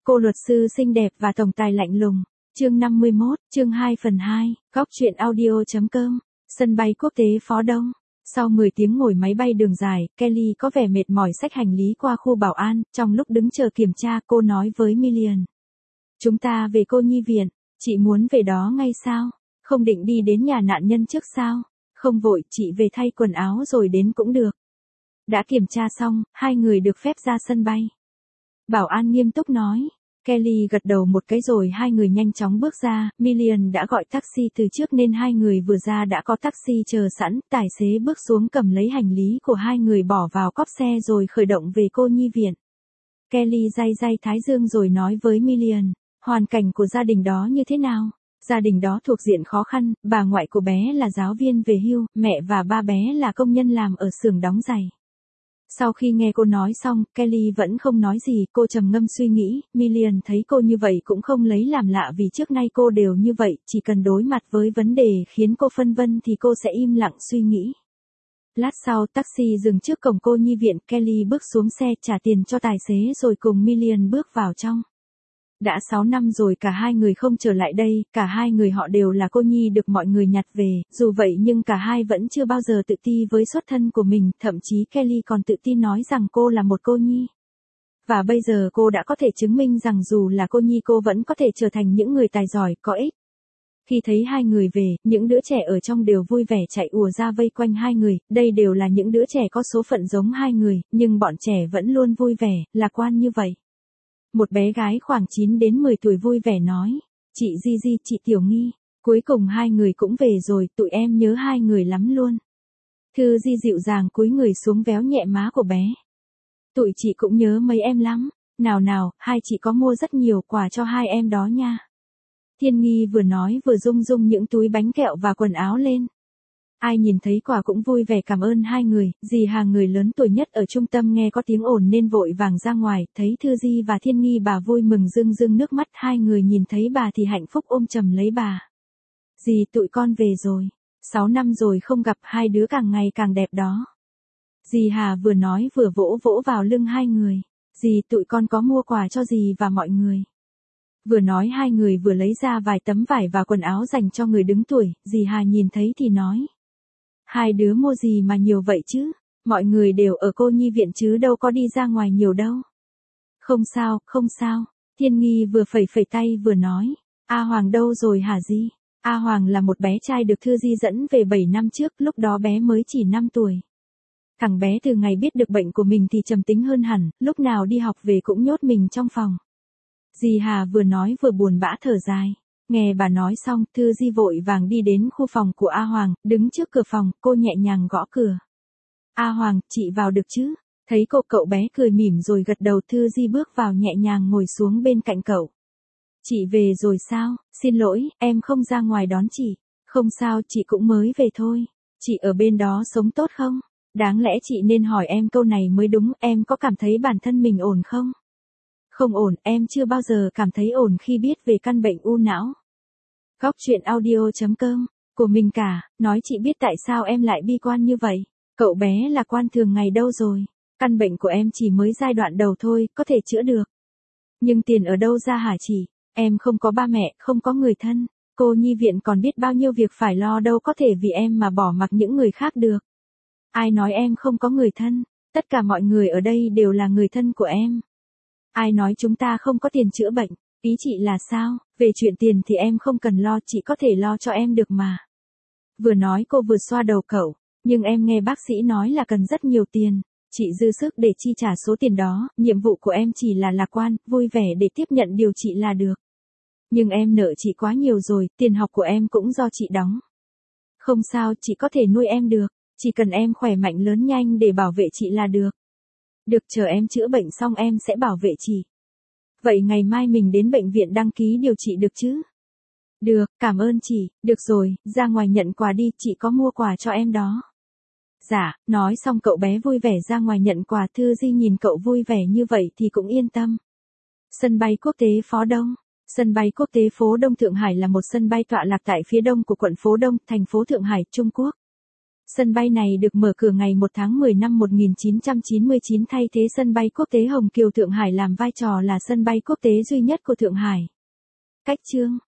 Cô luật sư xinh đẹp và tổng tài lạnh lùng. Chương 51, chương 2/2, Góc truyện audio.com. Sân bay quốc tế Phó Đông. Sau 10 tiếng ngồi máy bay đường dài, Kelly có vẻ mệt mỏi xách hành lý qua khu bảo an. Trong lúc đứng chờ kiểm tra, cô nói với Millian: "Chúng ta về cô nhi viện. Chị muốn về đó ngay sao? Không định đi đến nhà nạn nhân trước sao?" "Không vội, chị về thay quần áo rồi đến cũng được." Đã kiểm tra xong, hai người được phép ra sân bay. Bảo an nghiêm túc nói. Kelly gật đầu một cái rồi hai người nhanh chóng bước ra. Millian đã gọi taxi từ trước nên hai người vừa ra đã có taxi chờ sẵn. Tài xế bước xuống cầm lấy hành lý của hai người bỏ vào cốp xe rồi khởi động về cô nhi viện. Kelly day day thái dương rồi nói với Millian: "Hoàn cảnh của gia đình đó như thế nào?" "Gia đình đó thuộc diện khó khăn, bà ngoại của bé là giáo viên về hưu, mẹ và ba bé là công nhân làm ở xưởng đóng giày." Sau khi nghe cô nói xong, Kelly vẫn không nói gì, cô trầm ngâm suy nghĩ. Millian thấy cô như vậy cũng không lấy làm lạ vì trước nay cô đều như vậy, chỉ cần đối mặt với vấn đề khiến cô phân vân thì cô sẽ im lặng suy nghĩ. Lát sau taxi dừng trước cổng cô nhi viện, Kelly bước xuống xe trả tiền cho tài xế rồi cùng Millian bước vào trong. Đã 6 năm rồi cả hai người không trở lại đây, cả hai người họ đều là cô nhi được mọi người nhặt về, dù vậy nhưng cả hai vẫn chưa bao giờ tự ti với xuất thân của mình, thậm chí Kelly còn tự tin nói rằng cô là một cô nhi. Và bây giờ cô đã có thể chứng minh rằng dù là cô nhi cô vẫn có thể trở thành những người tài giỏi, có ích. Khi thấy hai người về, những đứa trẻ ở trong đều vui vẻ chạy ùa ra vây quanh hai người, đây đều là những đứa trẻ có số phận giống hai người, nhưng bọn trẻ vẫn luôn vui vẻ, lạc quan như vậy. Một bé gái khoảng 9 đến 10 tuổi vui vẻ nói: "Chị Gigi, chị Tiểu Nghi, cuối cùng hai người cũng về rồi, tụi em nhớ hai người lắm luôn." Thư Di dịu dàng cúi người xuống véo nhẹ má của bé. "Tụi chị cũng nhớ mấy em lắm, nào nào, hai chị có mua rất nhiều quà cho hai em đó nha." Thiên Nghi vừa nói vừa rung rung những túi bánh kẹo và quần áo lên. Ai nhìn thấy quà cũng vui vẻ cảm ơn hai người. Dì Hà người lớn tuổi nhất ở trung tâm nghe có tiếng ồn nên vội vàng ra ngoài, thấy Thư Di và Thiên Nghi bà vui mừng rưng rưng nước mắt, hai người nhìn thấy bà thì hạnh phúc ôm chầm lấy bà. "Dì, tụi con về rồi. 6 năm rồi không gặp, hai đứa càng ngày càng đẹp đó." Dì Hà vừa nói vừa vỗ vỗ vào lưng hai người. "Dì, tụi con có mua quà cho dì và mọi người." Vừa nói hai người vừa lấy ra vài tấm vải và quần áo dành cho người đứng tuổi. Dì Hà nhìn thấy thì nói: "Hai đứa mua gì mà nhiều vậy chứ? Mọi người đều ở cô nhi viện chứ đâu có đi ra ngoài nhiều đâu." "Không sao, không sao." Thiên Nghi vừa phẩy phẩy tay vừa nói. "A Hoàng đâu rồi hả Di?" A Hoàng là một bé trai được Thư Di dẫn về 7 năm trước, lúc đó bé mới chỉ 5 tuổi. Thằng bé từ ngày biết được bệnh của mình thì trầm tính hơn hẳn, lúc nào đi học về cũng nhốt mình trong phòng. Dì Hà vừa nói vừa buồn bã thở dài. Nghe bà nói xong, Thư Di vội vàng đi đến khu phòng của A Hoàng, đứng trước cửa phòng, cô nhẹ nhàng gõ cửa. "A Hoàng, chị vào được chứ?" Thấy cậu bé cười mỉm rồi gật đầu, Thư Di bước vào nhẹ nhàng ngồi xuống bên cạnh cậu. "Chị về rồi sao? Xin lỗi, em không ra ngoài đón chị." "Không sao, chị cũng mới về thôi. Chị ở bên đó sống tốt không? Đáng lẽ chị nên hỏi em câu này mới đúng, em có cảm thấy bản thân mình ổn không?" "Không ổn, em chưa bao giờ cảm thấy ổn khi biết về căn bệnh u não." Góc truyện audio.com. Của mình cả, nói chị biết tại sao em lại bi quan như vậy. Cậu bé là quan thường ngày đâu rồi. Căn bệnh của em chỉ mới giai đoạn đầu thôi, có thể chữa được. Nhưng tiền ở đâu ra hả chị? Em không có ba mẹ, không có người thân. Cô nhi viện còn biết bao nhiêu việc phải lo, đâu có thể vì em mà bỏ mặc những người khác được." "Ai nói em không có người thân? Tất cả mọi người ở đây đều là người thân của em." "Ai nói chúng ta không có tiền chữa bệnh? Ý chị là sao? Về chuyện tiền thì em không cần lo, chị có thể lo cho em được mà." Vừa nói cô vừa xoa đầu cậu. "Nhưng em nghe bác sĩ nói là cần rất nhiều tiền. Chị dư sức để chi trả số tiền đó, nhiệm vụ của em chỉ là lạc quan, vui vẻ để tiếp nhận điều trị là được. Nhưng em nợ chị quá nhiều rồi, tiền học của em cũng do chị đóng." "Không sao, chị có thể nuôi em được. Chỉ cần em khỏe mạnh lớn nhanh để bảo vệ chị là được." "Được, chờ em chữa bệnh xong em sẽ bảo vệ chị." "Vậy ngày mai mình đến bệnh viện đăng ký điều trị được chứ?" "Được, cảm ơn chị." "Được rồi, ra ngoài nhận quà đi, chị có mua quà cho em đó." "Dạ." Nói xong cậu bé vui vẻ ra ngoài nhận quà. Thư Di nhìn cậu vui vẻ như vậy thì cũng yên tâm. Sân bay quốc tế Phó Đông. Sân bay quốc tế Phố Đông Thượng Hải là một sân bay tọa lạc tại phía đông của quận Phố Đông, thành phố Thượng Hải, Trung Quốc. Sân bay này được mở cửa ngày 1 tháng 10 năm 1999 thay thế sân bay quốc tế Hồng Kiều Thượng Hải làm vai trò là sân bay quốc tế duy nhất của Thượng Hải. Cách chương